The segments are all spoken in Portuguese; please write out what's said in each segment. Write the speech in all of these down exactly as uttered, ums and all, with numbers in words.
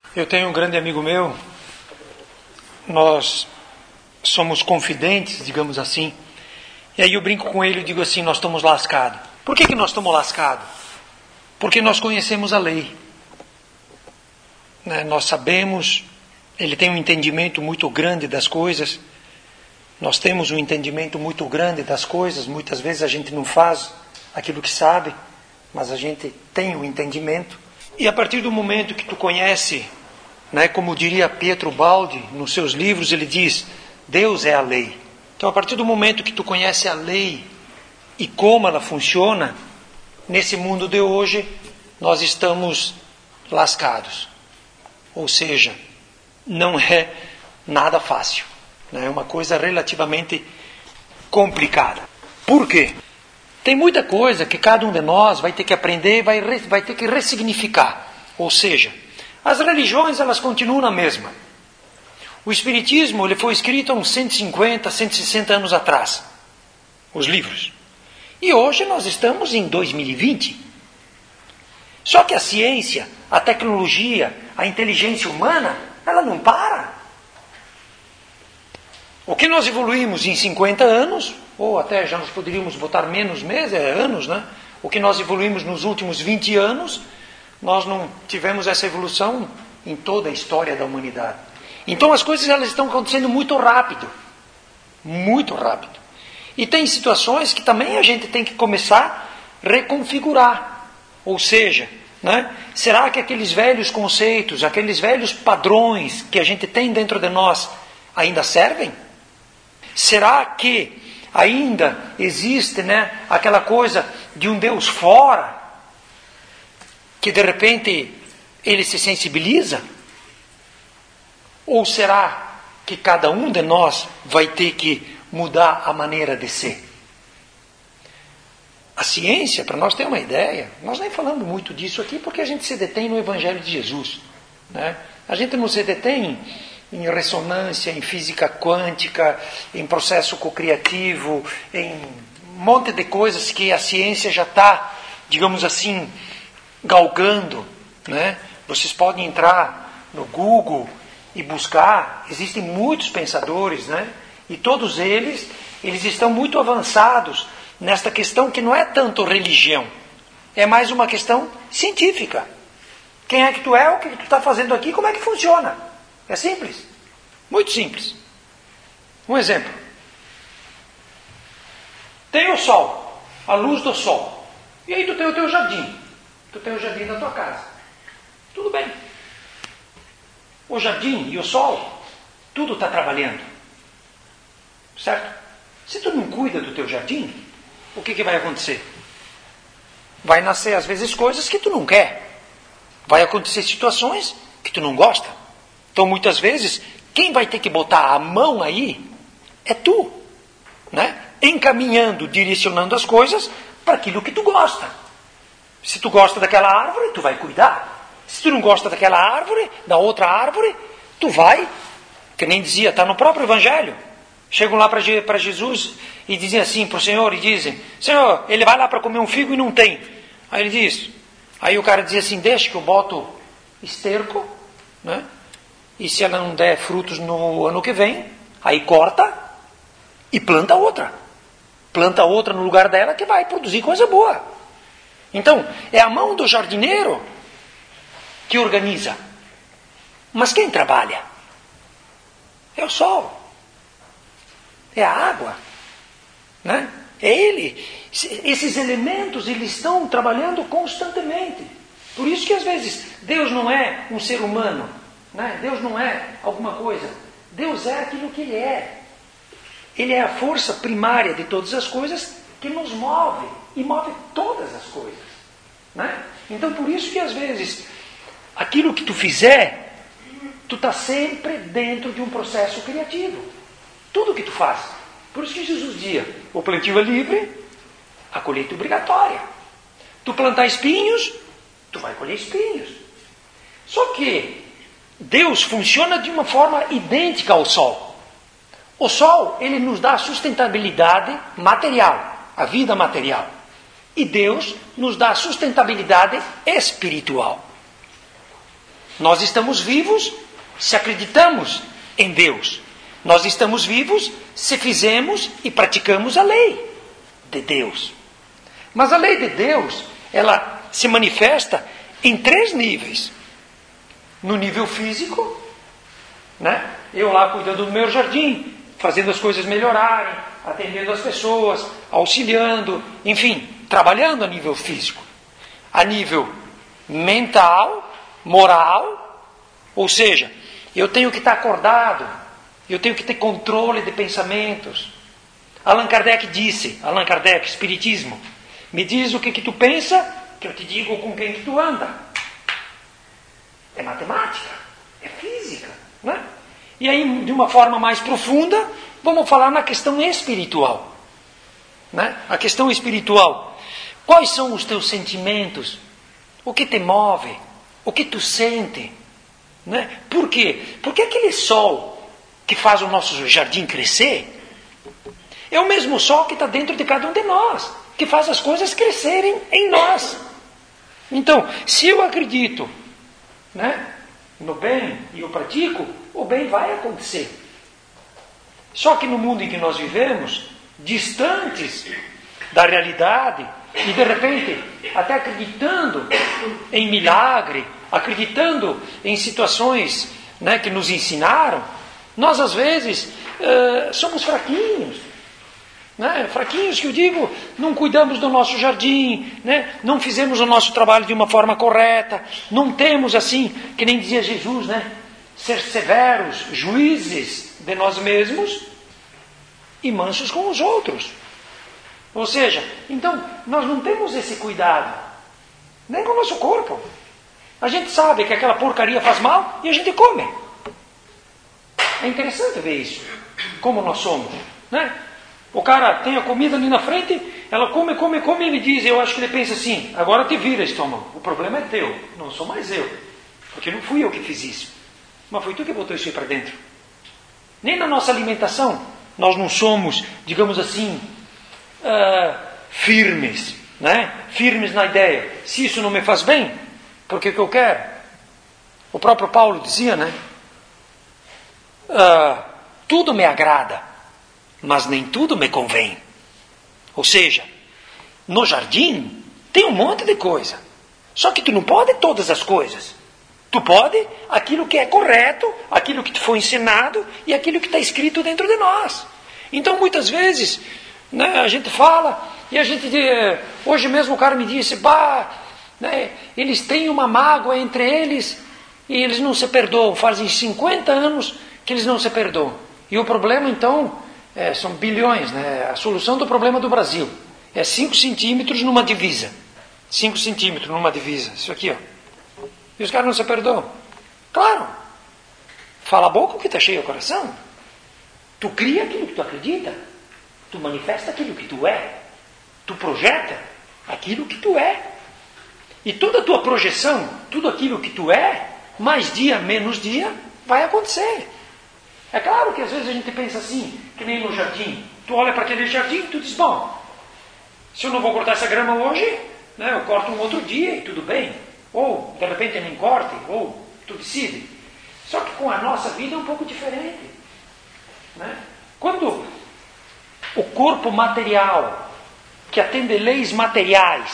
Eu tenho um grande amigo meu, nós somos confidentes, digamos assim, e aí eu brinco com ele e digo assim, nós estamos lascados. Por que que nós estamos lascados? Porque nós conhecemos a lei. Né? Nós sabemos, ele tem um entendimento muito grande das coisas, nós temos um entendimento muito grande das coisas, muitas vezes a gente não faz aquilo que sabe, mas a gente tem um entendimento. E a partir do momento que tu conhece, né, como diria Pietro Baldi, nos seus livros, ele diz, Deus é a lei. Então, a partir do momento que tu conhece a lei e como ela funciona, nesse mundo de hoje, nós estamos lascados. Ou seja, não é nada fácil. Né? É uma coisa relativamente complicada. Por quê? Tem muita coisa que cada um de nós vai ter que aprender e vai, vai ter que ressignificar. Ou seja, as religiões, elas continuam na mesma. O Espiritismo, ele foi escrito há uns cento e cinquenta, cento e sessenta anos atrás. Os livros. E hoje nós estamos em dois mil e vinte. Só que a ciência, a tecnologia, a inteligência humana, ela não para. O que nós evoluímos em cinquenta anos, ou até já nos poderíamos botar menos meses, é anos, né? O que nós evoluímos nos últimos vinte anos, nós não tivemos essa evolução em toda a história da humanidade. Então as coisas elas estão acontecendo muito rápido. Muito rápido. E tem situações que também a gente tem que começar a reconfigurar. Ou seja, né, será que aqueles velhos conceitos, aqueles velhos padrões que a gente tem dentro de nós ainda servem? Será que ainda existe, né, aquela coisa de um Deus fora, que de repente ele se sensibiliza? Ou será que cada um de nós vai ter que mudar a maneira de ser? A ciência, para nós ter uma ideia, nós nem falamos muito disso aqui porque a gente se detém no Evangelho de Jesus. Né? A gente não se detém em ressonância, em física quântica, em processo cocriativo, em um monte de coisas que a ciência já está, digamos assim, galgando. Né? Vocês podem entrar no Google e buscar, existem muitos pensadores, né? E todos eles, eles estão muito avançados nesta questão que não é tanto religião, é mais uma questão científica. Quem é que tu é, o que tu está fazendo aqui, como é que funciona? É simples, muito simples. Um exemplo. Tem o sol, a luz do sol, e aí tu tem o teu jardim, tu tem o jardim da tua casa. Tudo bem. O jardim e o sol, tudo está trabalhando. Certo? Se tu não cuida do teu jardim, o que, que vai acontecer? Vai nascer, às vezes, coisas que tu não quer. Vai acontecer situações que tu não gosta. Então, muitas vezes, quem vai ter que botar a mão aí é tu. Né? Encaminhando, direcionando as coisas para aquilo que tu gosta. Se tu gosta daquela árvore, tu vai cuidar. Se tu não gosta daquela árvore, da outra árvore, tu vai, que nem dizia, está no próprio Evangelho. Chegam lá para Jesus e dizem assim para o Senhor, e dizem, Senhor, ele vai lá para comer um figo e não tem. Aí ele diz, aí o cara dizia assim, deixa que eu boto esterco, né? E se ela não der frutos no ano que vem, aí corta e planta outra. Planta outra no lugar dela que vai produzir coisa boa. Então, é a mão do jardineiro que organiza. Mas quem trabalha? É o sol. É a água. Né? É ele. Esses elementos, eles estão trabalhando constantemente. Por isso que às vezes Deus não é um ser humano. Né? Deus não é alguma coisa. Deus é aquilo que Ele é. Ele é a força primária de todas as coisas que nos move. E move todas as coisas. Né? Então por isso que às vezes aquilo que tu fizer, tu está sempre dentro de um processo criativo. Tudo que tu faz. Por isso que Jesus dizia, o plantio é livre, a colheita é obrigatória. Tu plantar espinhos, tu vai colher espinhos. Só que Deus funciona de uma forma idêntica ao sol. O sol, ele nos dá a sustentabilidade material, a vida material. E Deus nos dá a sustentabilidade espiritual. Nós estamos vivos se acreditamos em Deus. Nós estamos vivos se fizemos e praticamos a lei de Deus. Mas a lei de Deus, ela se manifesta em três níveis. No nível físico, né? Eu lá cuidando do meu jardim, fazendo as coisas melhorarem, atendendo as pessoas, auxiliando, enfim, trabalhando a nível físico. A nível mental, moral, ou seja, eu tenho que estar acordado, eu tenho que ter controle de pensamentos. Allan Kardec disse, Allan Kardec, Espiritismo, me diz o que, que tu pensa, que eu te digo com quem que tu anda. É matemática, é física, né? E aí, de uma forma mais profunda, vamos falar na questão espiritual, né? A questão espiritual. Quais são os teus sentimentos? O que te move? O que tu sente? Né? Por quê? Porque aquele sol que faz o nosso jardim crescer é o mesmo sol que está dentro de cada um de nós, que faz as coisas crescerem em nós. Então, se eu acredito, né, no bem e eu pratico, o bem vai acontecer. Só que no mundo em que nós vivemos, distantes da realidade, e de repente até acreditando em milagre, acreditando em situações, né, que nos ensinaram, nós às vezes uh, somos fraquinhos, né? Fraquinhos que eu digo, não cuidamos do nosso jardim, né? Não fizemos o nosso trabalho de uma forma correta, não temos assim, que nem dizia Jesus, né, ser severos, juízes de nós mesmos e mansos com os outros. Ou seja, então, nós não temos esse cuidado, nem com o nosso corpo. A gente sabe que aquela porcaria faz mal e a gente come. É interessante ver isso, como nós somos, né? O cara tem a comida ali na frente, ela come, come, come, e ele diz, eu acho que ele pensa assim, agora te vira, estômago, o problema é teu, não sou mais eu, porque não fui eu que fiz isso, mas foi tu que botou isso aí para dentro. Nem na nossa alimentação, nós não somos, digamos assim, Uh, firmes, né? Firmes na ideia, se isso não me faz bem, porque que eu quero? O próprio Paulo dizia, né? Uh, tudo me agrada, mas nem tudo me convém. Ou seja, no jardim tem um monte de coisa, só que tu não pode todas as coisas. Tu pode aquilo que é correto, aquilo que te foi ensinado e aquilo que está escrito dentro de nós. Então muitas vezes, né, a gente fala, e a gente, hoje mesmo o cara me disse, bah, né, eles têm uma mágoa entre eles e eles não se perdoam, fazem cinquenta anos que eles não se perdoam. E o problema então, é, são bilhões, né, a solução do problema do Brasil é cinco centímetros numa divisa, cinco centímetros numa divisa, isso aqui, ó. E os caras não se perdoam. Claro, fala a boca o que está cheio o coração. Tu cria aquilo que tu acredita. Tu manifesta aquilo que tu é. Tu projeta aquilo que tu é. E toda a tua projeção, tudo aquilo que tu é, mais dia, menos dia, vai acontecer. É claro que às vezes a gente pensa assim, que nem no jardim. Tu olha para aquele jardim e tu diz, bom, se eu não vou cortar essa grama hoje, né, eu corto um outro dia e tudo bem. Ou, de repente, eu nem corte, ou tu decide. Só que com a nossa vida é um pouco diferente. Né? Quando o corpo material, que atende leis materiais,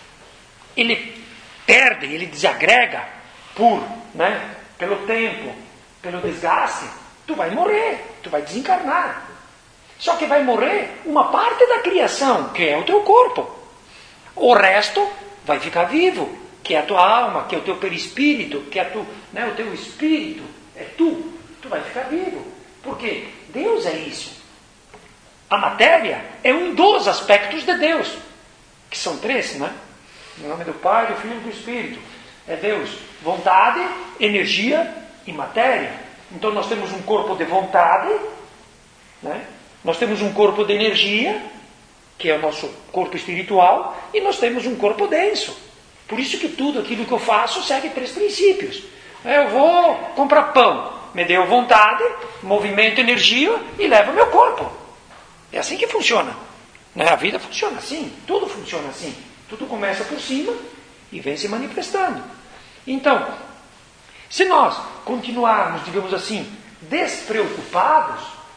ele perde, ele desagrega por, né, pelo tempo, pelo desgaste, tu vai morrer, tu vai desencarnar. Só que vai morrer uma parte da criação, que é o teu corpo. O resto vai ficar vivo, que é a tua alma, que é o teu perispírito, que é tu, né, o teu espírito, é tu. Tu vai ficar vivo. Porque Deus é isso. A matéria é um dos aspectos de Deus, que são três, né? Em nome do Pai, do Filho e do Espírito. É Deus, vontade, energia e matéria. Então nós temos um corpo de vontade, né? Nós temos um corpo de energia, que é o nosso corpo espiritual, e nós temos um corpo denso. Por isso que tudo aquilo que eu faço segue três princípios. Eu vou comprar pão, me deu vontade, movimento, energia e leva meu corpo. É assim que funciona. Né? A vida funciona assim, tudo funciona assim. Tudo começa por cima e vem se manifestando. Então, Se nós continuarmos, digamos assim, despreocupados,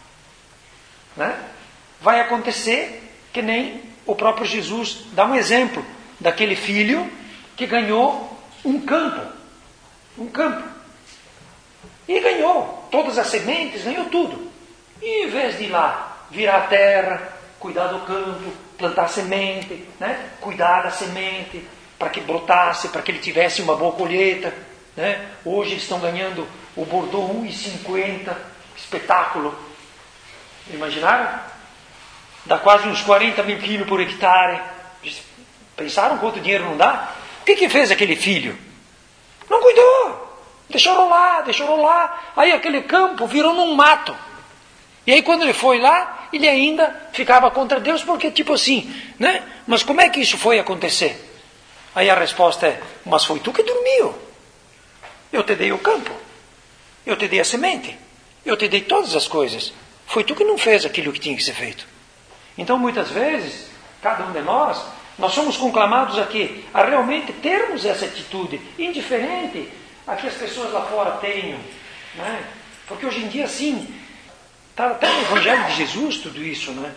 né, vai acontecer que nem o próprio Jesus dá um exemplo daquele filho que ganhou um campo. Um campo. E ganhou todas as sementes, ganhou tudo. E em vez de ir lá, virar a terra, cuidar do campo, plantar semente, né, cuidar da semente, para que brotasse, para que ele tivesse uma boa colheita, né? Hoje eles estão ganhando o Bordeaux um e cinquenta, espetáculo. Imaginaram? Dá quase uns quarenta mil quilos por hectare. Pensaram quanto dinheiro não dá? O que que fez aquele filho? Não cuidou. Deixou rolar, deixou rolar. Aí aquele campo virou num mato. E aí quando ele foi lá, ele ainda ficava contra Deus, porque tipo assim, né? Mas como é que isso foi acontecer? Aí a resposta é, mas foi tu que dormiu. Eu te dei o campo. Eu te dei a semente. Eu te dei todas as coisas. Foi tu que não fez aquilo que tinha que ser feito. Então muitas vezes, cada um de nós, nós somos conclamados aqui a realmente termos essa atitude, indiferente a que as pessoas lá fora tenham. Né? Porque hoje em dia, sim, está até no Evangelho de Jesus tudo isso, né?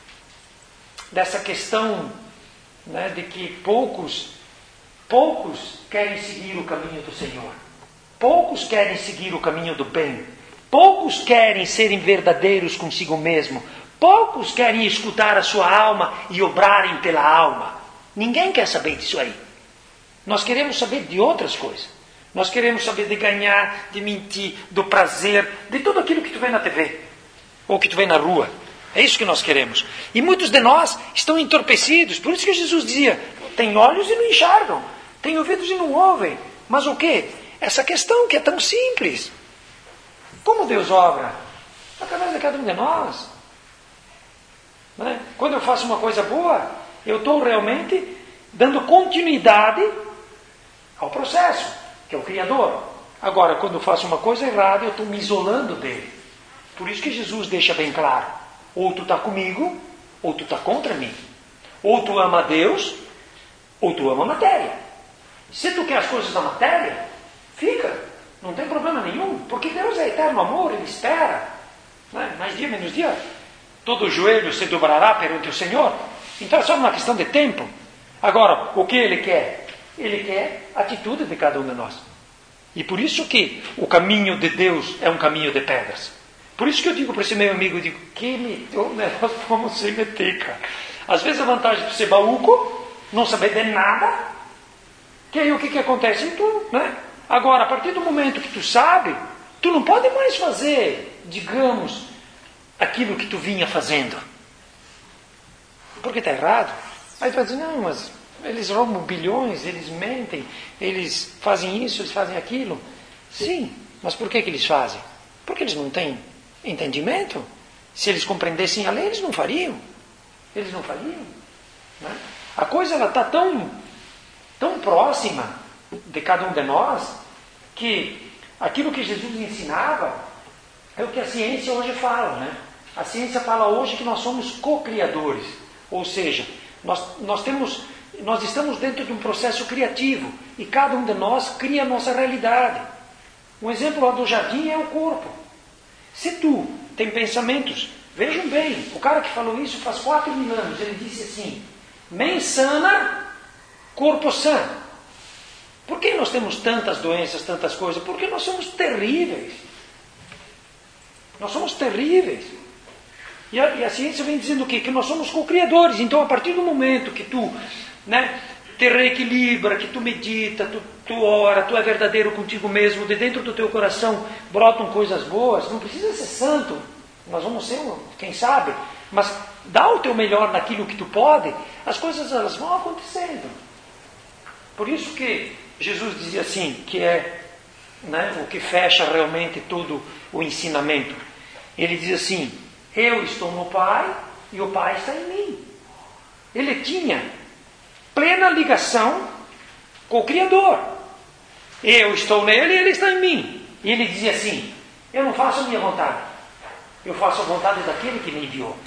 Dessa questão, né, de que poucos, poucos querem seguir o caminho do Senhor. Poucos querem seguir o caminho do bem. Poucos querem serem verdadeiros consigo mesmo. Poucos querem escutar a sua alma e obrarem pela alma. Ninguém quer saber disso aí. Nós queremos saber de outras coisas. Nós queremos saber de ganhar, de mentir, do prazer, de tudo aquilo que tu vê na T V. Ou que tu vê na rua. É isso que nós queremos. E muitos de nós estão entorpecidos. Por isso que Jesus dizia, tem olhos e não enxergam. Tem ouvidos e não ouvem. Mas o quê? Essa questão que é tão simples. Como Deus obra? Através de cada um de nós. Né? Quando eu faço uma coisa boa, eu estou realmente dando continuidade ao processo, que é o Criador. Agora, quando eu faço uma coisa errada, eu estou me isolando dele. Por isso que Jesus deixa bem claro, ou tu está comigo, ou tu está contra mim. Ou tu ama a Deus, ou tu ama a matéria. Se tu quer as coisas da matéria, fica, não tem problema nenhum, porque Deus é eterno amor, Ele espera. Né? Mais dia, menos dia, todo joelho se dobrará perante o Senhor. Então é só uma questão de tempo. Agora, o que Ele quer? Ele quer a atitude de cada um de nós. E por isso que o caminho de Deus é um caminho de pedras. Por isso que eu digo para esse meu amigo, eu digo, que me, oh, nós vamos se meter, cara. Às vezes a vantagem de ser baúco, não saber de nada, que aí o que, que acontece em tu, né? Agora, a partir do momento que tu sabe, tu não pode mais fazer, digamos, aquilo que tu vinha fazendo. Porque está errado. Aí tu vai dizer, não, mas eles roubam bilhões, eles mentem, eles fazem isso, eles fazem aquilo. Sim, mas por que, que eles fazem? Porque eles não têm entendimento. Se eles compreendessem a lei, eles não fariam. Eles não fariam. Né? A coisa está tão, tão próxima de cada um de nós, que aquilo que Jesus ensinava é o que a ciência hoje fala. Né? A ciência fala hoje que nós somos co-criadores. Ou seja, nós, nós, temos, nós estamos dentro de um processo criativo e cada um de nós cria a nossa realidade. Um exemplo lá do jardim é o corpo. Se tu tem pensamentos, vejam bem, o cara que falou isso faz quatro mil anos, ele disse assim, mens sana, corpo sano. Por que nós temos tantas doenças, tantas coisas? Porque nós somos terríveis. Nós somos terríveis. E a, e a ciência vem dizendo o quê? Que nós somos co-criadores. Então, a partir do momento que tu, né, te reequilibra, que tu medita, tu, tu ora, tu é verdadeiro contigo mesmo, de dentro do teu coração brotam coisas boas, não precisa ser santo, nós vamos ser, quem sabe, mas dá o teu melhor naquilo que tu pode, as coisas elas vão acontecendo. Por isso que Jesus dizia assim, que é, né, o que fecha realmente todo o ensinamento. Ele diz assim, eu estou no Pai e o Pai está em mim. Ele tinha plena ligação com o Criador. Eu estou nele e ele está em mim. E ele dizia assim, eu não faço a minha vontade, eu faço a vontade daquele que me enviou.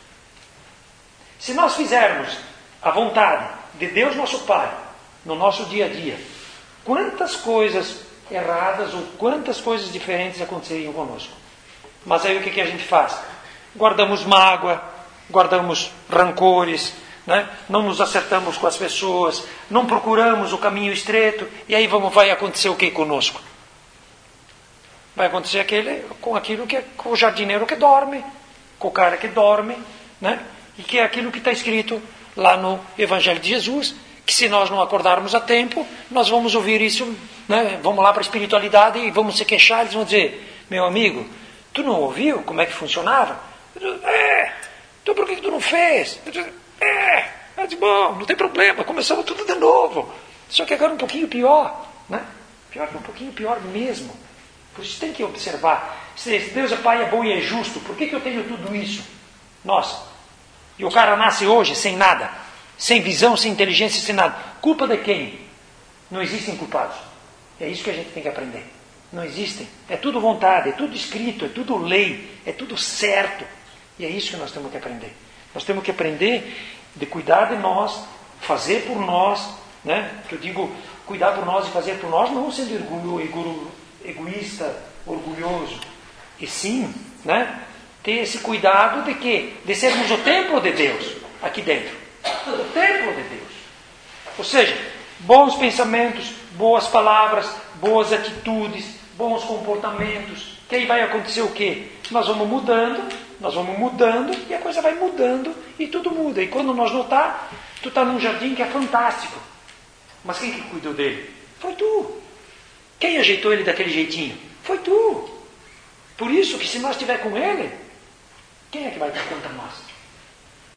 Se nós fizermos a vontade de Deus nosso Pai, no nosso dia a dia, quantas coisas erradas ou quantas coisas diferentes aconteceriam conosco. Mas aí o que, que a gente faz? Guardamos mágoa, guardamos rancores, né? Não nos acertamos com as pessoas, não procuramos o caminho estreito, e aí vamos, vai acontecer o que conosco? Vai acontecer aquele, com aquilo que é com o jardineiro que dorme, com o cara que dorme, né? E que é aquilo que está escrito lá no Evangelho de Jesus, que se nós não acordarmos a tempo, nós vamos ouvir isso, né? Vamos lá para a espiritualidade e vamos se queixar, eles vão dizer, meu amigo, tu não ouviu como é que funcionava? É, então por que tu não fez? É, eu disse, bom, não tem problema, começamos tudo de novo, só que agora um pouquinho pior, né? Pior, um pouquinho pior mesmo. Por isso tem que observar, se Deus é Pai, é bom e é justo, por que, que eu tenho tudo isso? Nossa, e o cara nasce hoje sem nada, sem visão, sem inteligência, sem nada. Culpa de quem? Não existem culpados. É isso que a gente tem que aprender. Não existem. É tudo vontade, é tudo escrito, é tudo lei, é tudo certo. E é isso que nós temos que aprender. Nós temos que aprender de cuidar de nós, fazer por nós, né? Que eu digo, cuidar por nós e fazer por nós, não sendo orgulho, egoísta, orgulhoso. E sim, né? Ter esse cuidado de quê? De sermos o templo de Deus aqui dentro. O templo de Deus. Ou seja, bons pensamentos, boas palavras, boas atitudes, bons comportamentos. Que aí vai acontecer o quê? Nós vamos mudando, nós vamos mudando e a coisa vai mudando e tudo muda. E quando nós notar, tu está num jardim que é fantástico. Mas quem que cuidou dele? Foi tu. Quem ajeitou ele daquele jeitinho? Foi tu. Por isso que se nós estiver com ele, quem é que vai dar conta a nós?